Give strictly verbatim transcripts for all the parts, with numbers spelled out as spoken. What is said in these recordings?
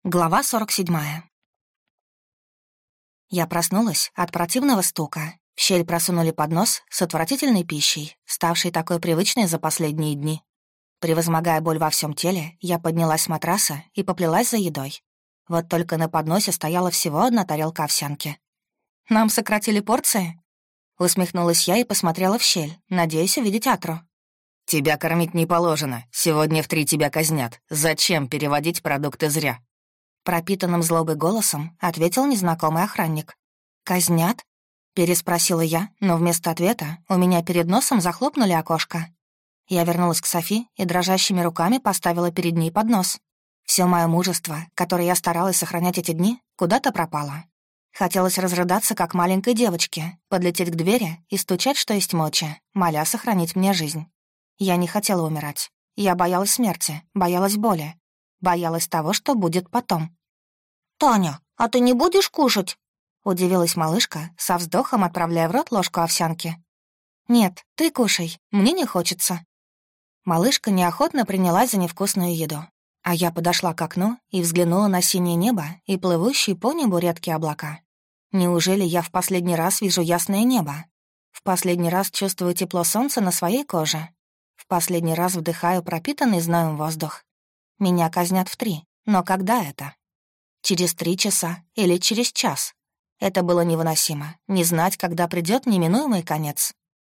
Глава сорок седьмая. Я проснулась от противного стука. В щель просунули поднос с отвратительной пищей, ставшей такой привычной за последние дни. Превозмогая боль во всем теле, я поднялась с матраса и поплелась за едой. Вот только на подносе стояла всего одна тарелка овсянки. «Нам сократили порции?» Усмехнулась я и посмотрела в щель, надеясь увидеть Атру. «Тебя кормить не положено. Сегодня в три тебя казнят. Зачем переводить продукты зря?» Пропитанным злобой голосом ответил незнакомый охранник. «Казнят?» — переспросила я, но вместо ответа у меня перед носом захлопнули окошко. Я вернулась к Софи и дрожащими руками поставила перед ней поднос. Все мое мужество, которое я старалась сохранять эти дни, куда-то пропало. Хотелось разрыдаться, как маленькой девочке, подлететь к двери и стучать, что есть мочи, моля сохранить мне жизнь. Я не хотела умирать. Я боялась смерти, боялась боли. Боялась того, что будет потом. «Таня, а ты не будешь кушать?» — удивилась малышка, со вздохом отправляя в рот ложку овсянки. «Нет, ты кушай, мне не хочется». Малышка неохотно принялась за невкусную еду, а я подошла к окну и взглянула на синее небо и плывущие по небу редкие облака. Неужели я в последний раз вижу ясное небо? В последний раз чувствую тепло солнца на своей коже? В последний раз вдыхаю пропитанный зноем воздух? Меня казнят в три, но когда это? Через три часа или через час? Это было невыносимо, не знать, когда придет неминуемый конец.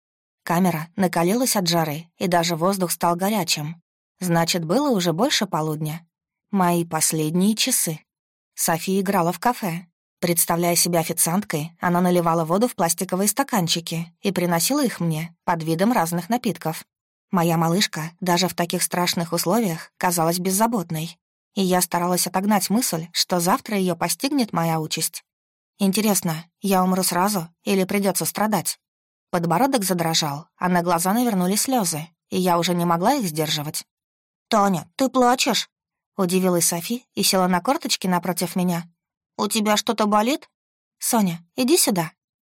Камера накалилась от жары, и даже воздух стал горячим. Значит, было уже больше полудня. Мои последние часы. София играла в кафе. Представляя себя официанткой, она наливала воду в пластиковые стаканчики и приносила их мне под видом разных напитков. Моя малышка даже в таких страшных условиях казалась беззаботной, и я старалась отогнать мысль, что завтра ее постигнет моя участь. Интересно, я умру сразу или придется страдать? Подбородок задрожал, а на глаза навернулись слезы, и я уже не могла их сдерживать. «Таня, ты плачешь?» — удивилась Софи и села на корточки напротив меня. «У тебя что-то болит?» «Соня, иди сюда».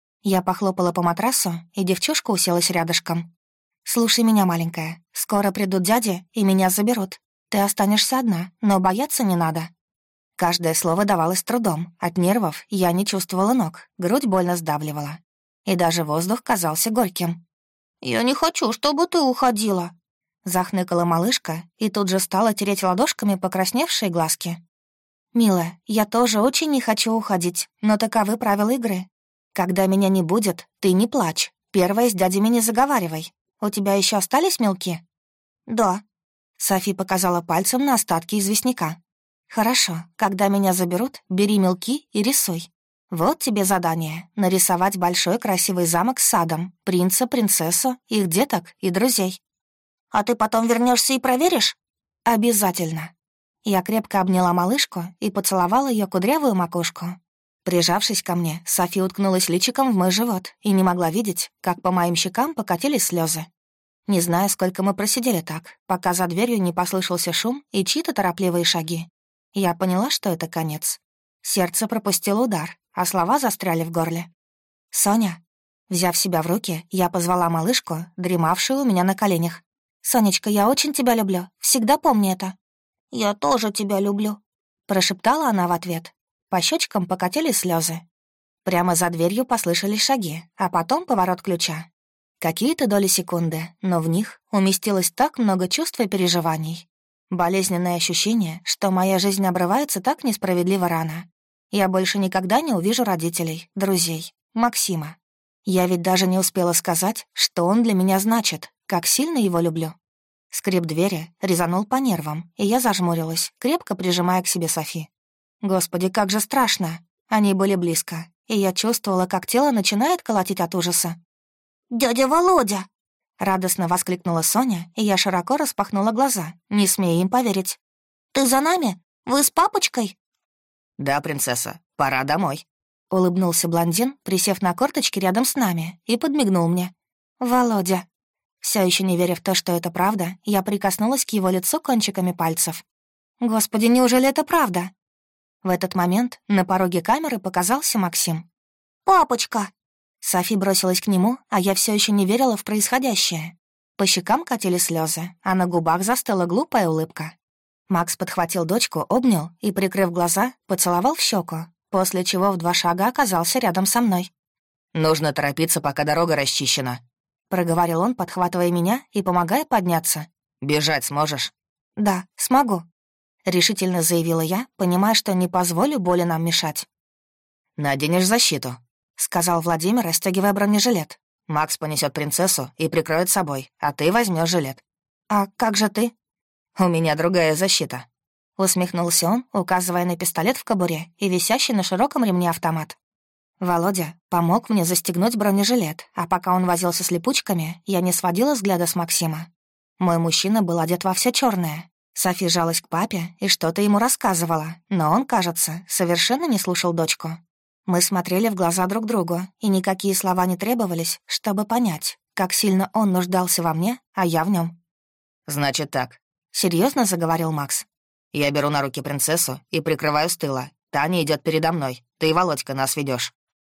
Я похлопала по матрасу, и девчушка уселась рядышком. «Слушай меня, маленькая, скоро придут дяди и меня заберут. Ты останешься одна, но бояться не надо». Каждое слово давалось трудом, от нервов я не чувствовала ног, грудь больно сдавливала. И даже воздух казался горьким. «Я не хочу, чтобы ты уходила», — захныкала малышка и тут же стала тереть ладошками покрасневшие глазки. «Милая, я тоже очень не хочу уходить, но таковы правила игры. Когда меня не будет, ты не плачь, первая с дядями не заговаривай. У тебя еще остались мелки?» «Да». Софи показала пальцем на остатки известняка. «Хорошо, когда меня заберут, бери мелки и рисуй. Вот тебе задание — нарисовать большой красивый замок с садом, принца, принцессу, их деток и друзей». «А ты потом вернешься и проверишь?» «Обязательно». Я крепко обняла малышку и поцеловала ее кудрявую макушку. Прижавшись ко мне, Софи уткнулась личиком в мой живот и не могла видеть, как по моим щекам покатились слезы. Не знаю, сколько мы просидели так, пока за дверью не послышался шум и чьи-то торопливые шаги. Я поняла, что это конец. Сердце пропустило удар, а слова застряли в горле. «Соня». Взяв себя в руки, я позвала малышку, дремавшую у меня на коленях. «Сонечка, я очень тебя люблю, всегда помни это». «Я тоже тебя люблю», — прошептала она в ответ. По щечкам покатились слезы. Прямо за дверью послышались шаги, а потом поворот ключа. Какие-то доли секунды, но в них уместилось так много чувств и переживаний. Болезненное ощущение, что моя жизнь обрывается так несправедливо рано. Я больше никогда не увижу родителей, друзей, Максима. Я ведь даже не успела сказать, что он для меня значит, как сильно его люблю. Скрип двери резанул по нервам, и я зажмурилась, крепко прижимая к себе Софи. Господи, как же страшно. Они были близко, и я чувствовала, как тело начинает колотить от ужаса. «Дядя Володя!» — радостно воскликнула Соня, и я широко распахнула глаза, не смея им поверить. «Ты за нами? Вы с папочкой?» «Да, принцесса, пора домой», — улыбнулся блондин, присев на корточки рядом с нами, и подмигнул мне. «Володя». Все еще не веря в то, что это правда, я прикоснулась к его лицу кончиками пальцев. «Господи, неужели это правда?» В этот момент на пороге камеры показался Максим. «Папочка!» Софи бросилась к нему, а я все еще не верила в происходящее. По щекам катили слезы, а на губах застыла глупая улыбка. Макс подхватил дочку, обнял и, прикрыв глаза, поцеловал в щеку, после чего в два шага оказался рядом со мной. «Нужно торопиться, пока дорога расчищена», — проговорил он, подхватывая меня и помогая подняться. «Бежать сможешь?» «Да, смогу», — решительно заявила я, понимая, что не позволю боли нам мешать. «Наденешь защиту», — сказал Владимир, расстегивая бронежилет. «Макс понесет принцессу и прикроет собой, а ты возьмешь жилет». «А как же ты?» «У меня другая защита», — усмехнулся он, указывая на пистолет в кобуре и висящий на широком ремне автомат. Володя помог мне застегнуть бронежилет, а пока он возился с липучками, я не сводила взгляда с Максима. Мой мужчина был одет во все черное. Софи жалась к папе и что-то ему рассказывала, но он, кажется, совершенно не слушал дочку. Мы смотрели в глаза друг другу, и никакие слова не требовались, чтобы понять, как сильно он нуждался во мне, а я в нем. «Значит так», — серьезно заговорил Макс. «Я беру на руки принцессу и прикрываю с тыла. Таня идет передо мной. Ты, Володька, нас ведешь.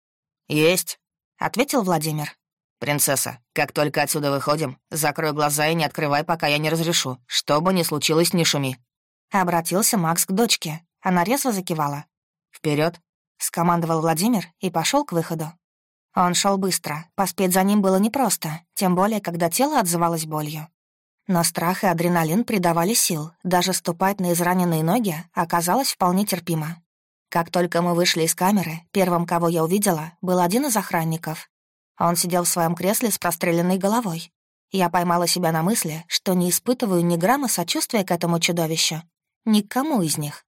«Есть», — ответил Владимир. «Принцесса, как только отсюда выходим, закрой глаза и не открывай, пока я не разрешу. Что бы ни случилось, не шуми». Обратился Макс к дочке. Она резво закивала. Вперед, скомандовал Владимир и пошел к выходу. Он шел быстро, поспеть за ним было непросто, тем более, когда тело отзывалось болью. Но страх и адреналин придавали сил, даже ступать на израненные ноги оказалось вполне терпимо. Как только мы вышли из камеры, первым, кого я увидела, был один из охранников. Он сидел в своем кресле с простреленной головой. Я поймала себя на мысли, что не испытываю ни грамма сочувствия к этому чудовищу. Ни к кому из них.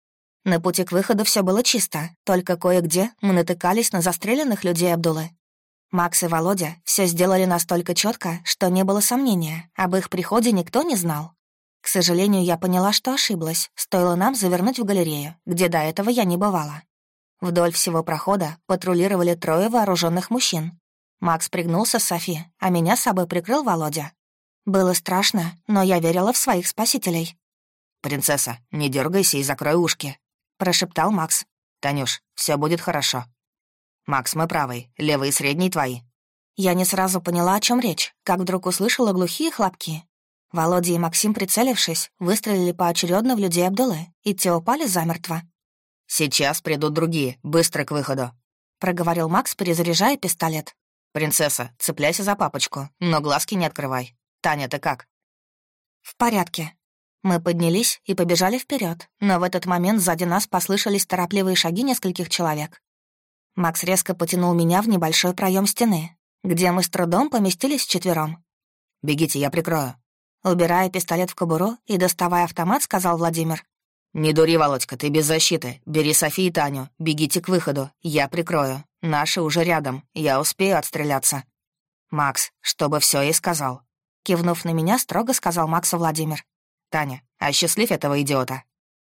На пути к выходу все было чисто, только кое-где мы натыкались на застреленных людей Абдулы. Макс и Володя все сделали настолько четко, что не было сомнения, об их приходе никто не знал. К сожалению, я поняла, что ошиблась, стоило нам завернуть в галерею, где до этого я не бывала. Вдоль всего прохода патрулировали трое вооруженных мужчин. Макс пригнулся с Софи, а меня с собой прикрыл Володя. Было страшно, но я верила в своих спасителей. «Принцесса, не дергайся и закрой ушки», — прошептал Макс. «Танюш, все будет хорошо». «Макс, мы правый, левый и средний твои». Я не сразу поняла, о чем речь, как вдруг услышала глухие хлопки. Володя и Максим, прицелившись, выстрелили поочередно в людей Абдулы, и те упали замертво. «Сейчас придут другие, быстро к выходу», — проговорил Макс, перезаряжая пистолет. «Принцесса, цепляйся за папочку, но глазки не открывай. Таня, ты как?» «В порядке». Мы поднялись и побежали вперед, но в этот момент сзади нас послышались торопливые шаги нескольких человек. Макс резко потянул меня в небольшой проем стены, где мы с трудом поместились вчетвером. «Бегите, я прикрою». Убирая пистолет в кобуру и доставая автомат, сказал Владимир. «Не дури, Володька, ты без защиты. Бери Софи и Таню, бегите к выходу, я прикрою. Наши уже рядом, я успею отстреляться». «Макс, чтобы все ей сказал». Кивнув на меня, строго сказал Максу Владимир. «Таня, осчастлив этого идиота».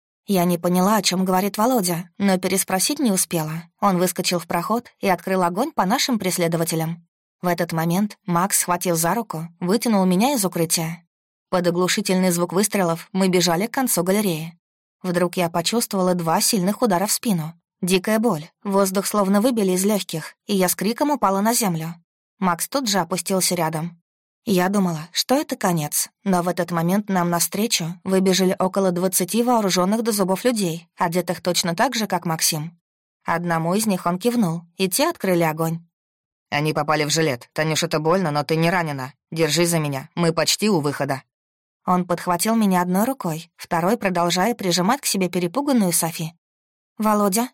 Я не поняла, о чем говорит Володя, но переспросить не успела. Он выскочил в проход и открыл огонь по нашим преследователям. В этот момент Макс, схватив за руку, вытянул меня из укрытия. Под оглушительный звук выстрелов мы бежали к концу галереи. Вдруг я почувствовала два сильных удара в спину. Дикая боль, воздух словно выбили из легких, и я с криком упала на землю. Макс тут же опустился рядом. Я думала, что это конец, но в этот момент нам навстречу выбежали около двадцати вооруженных до зубов людей, одетых точно так же, как Максим. Одному из них он кивнул, и те открыли огонь. «Они попали в жилет. Танюш, это больно, но ты не ранена. Держи за меня, мы почти у выхода». Он подхватил меня одной рукой, второй продолжая прижимать к себе перепуганную Софи. «Володя?»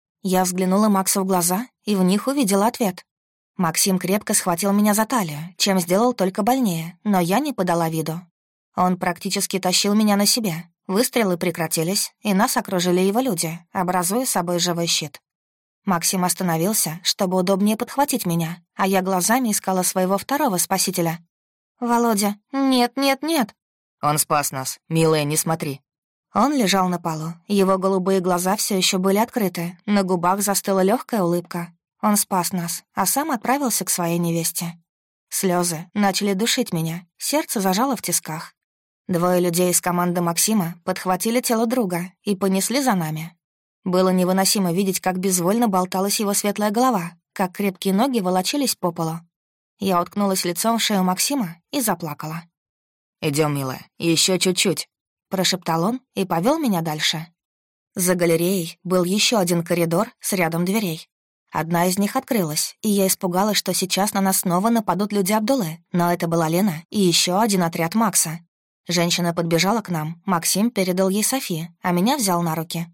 Я взглянула Максу в глаза и в них увидела ответ. Максим крепко схватил меня за талию, чем сделал только больнее, но я не подала виду. Он практически тащил меня на себе. Выстрелы прекратились, и нас окружили его люди, образуя собой живой щит. Максим остановился, чтобы удобнее подхватить меня, а я глазами искала своего второго спасителя. «Володя, нет, нет, нет!» «Он спас нас. Милая, не смотри». Он лежал на полу, его голубые глаза все еще были открыты, на губах застыла легкая улыбка. Он спас нас, а сам отправился к своей невесте. Слезы начали душить меня, сердце зажало в тисках. Двое людей из команды Максима подхватили тело друга и понесли за нами. Было невыносимо видеть, как безвольно болталась его светлая голова, как крепкие ноги волочились по полу. Я уткнулась лицом в шею Максима и заплакала. «Идем, милая, еще чуть-чуть», — прошептал он и повел меня дальше. За галереей был еще один коридор с рядом дверей. Одна из них открылась, и я испугалась, что сейчас на нас снова нападут люди Абдуллы, но это была Лена и еще один отряд Макса. Женщина подбежала к нам, Максим передал ей Софи, а меня взял на руки.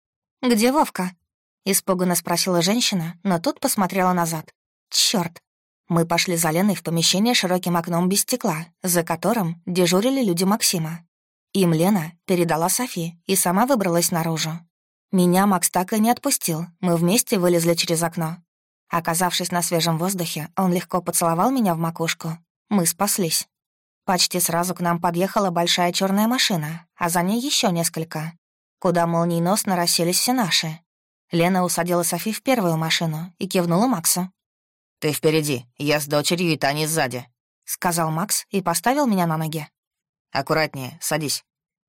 «Где Вовка?» — испуганно спросила женщина, но тут посмотрела назад. «Чёрт!» Мы пошли за Леной в помещение с широким окном без стекла, за которым дежурили люди Максима. Им Лена передала Софи и сама выбралась наружу. Меня Макс так и не отпустил, мы вместе вылезли через окно. Оказавшись на свежем воздухе, он легко поцеловал меня в макушку. Мы спаслись. Почти сразу к нам подъехала большая черная машина, а за ней еще несколько, куда молниеносно расселись все наши. Лена усадила Софи в первую машину и кивнула Максу. «Ты впереди, я с дочерью и Таней сзади», — сказал Макс и поставил меня на ноги. «Аккуратнее, садись».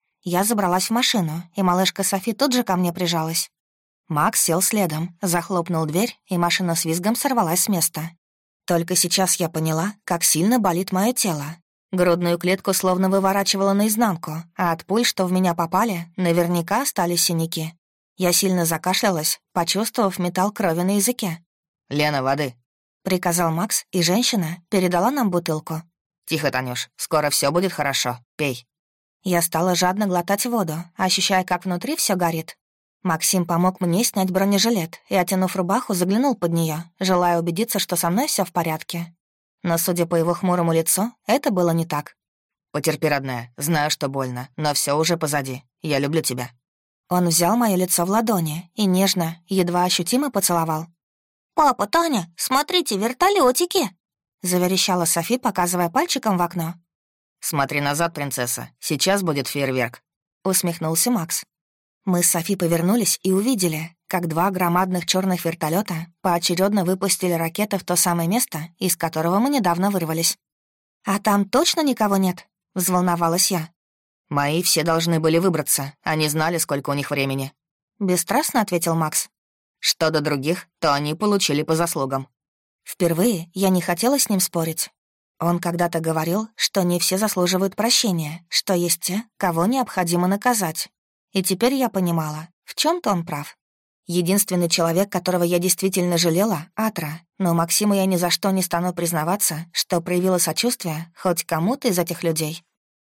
Я забралась в машину, и малышка Софи тут же ко мне прижалась. Макс сел следом, захлопнул дверь, и машина с визгом сорвалась с места. Только сейчас я поняла, как сильно болит мое тело. Грудную клетку словно выворачивало наизнанку, а от пуль, что в меня попали, наверняка остались синяки. Я сильно закашлялась, почувствовав металл крови на языке. «Лена, воды», — приказал Макс, и женщина передала нам бутылку. «Тихо, Танюш, скоро все будет хорошо, пей». Я стала жадно глотать воду, ощущая, как внутри все горит. Максим помог мне снять бронежилет и, оттянув рубаху, заглянул под нее, желая убедиться, что со мной все в порядке. Но, судя по его хмурому лицу, это было не так. «Потерпи, родная, знаю, что больно, но все уже позади. Я люблю тебя». Он взял мое лицо в ладони и нежно, едва ощутимо поцеловал. «Папа, Таня, смотрите, вертолетики! Заверещала Софи, показывая пальчиком в окно. «Смотри назад, принцесса, сейчас будет фейерверк», — усмехнулся Макс. Мы с Софи повернулись и увидели, как два громадных черных вертолета поочередно выпустили ракеты в то самое место, из которого мы недавно вырвались. «А там точно никого нет?» — взволновалась я. «Мои все должны были выбраться, они знали, сколько у них времени», — бесстрастно ответил Макс. «Что до других, то они получили по заслугам». Впервые я не хотела с ним спорить. Он когда-то говорил, что не все заслуживают прощения, что есть те, кого необходимо наказать. И теперь я понимала, в чем то он прав. Единственный человек, которого я действительно жалела — Атра, но Максиму я ни за что не стану признаваться, что проявила сочувствие хоть кому-то из этих людей.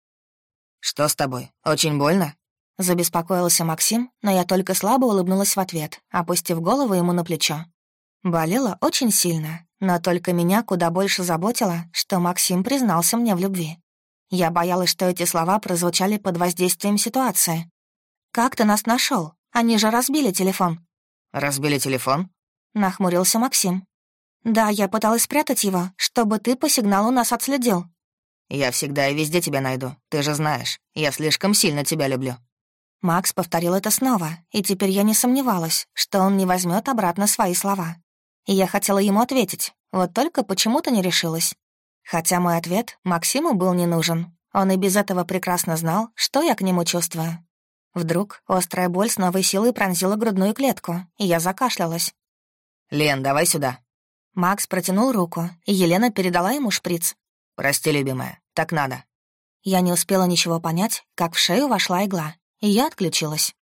«Что с тобой? Очень больно?» Забеспокоился Максим, но я только слабо улыбнулась в ответ, опустив голову ему на плечо. Болело очень сильно, но только меня куда больше заботило, что Максим признался мне в любви. Я боялась, что эти слова прозвучали под воздействием ситуации. «Как ты нас нашел? Они же разбили телефон». «Разбили телефон?» — нахмурился Максим. «Да, я пыталась спрятать его, чтобы ты по сигналу нас отследил». «Я всегда и везде тебя найду, ты же знаешь. Я слишком сильно тебя люблю». Макс повторил это снова, и теперь я не сомневалась, что он не возьмет обратно свои слова. И я хотела ему ответить, вот только почему-то не решилась. Хотя мой ответ Максиму был не нужен. Он и без этого прекрасно знал, что я к нему чувствую. Вдруг острая боль с новой силой пронзила грудную клетку, и я закашлялась. «Лен, давай сюда». Макс протянул руку, и Елена передала ему шприц. «Прости, любимая, так надо». Я не успела ничего понять, как в шею вошла игла, и я отключилась.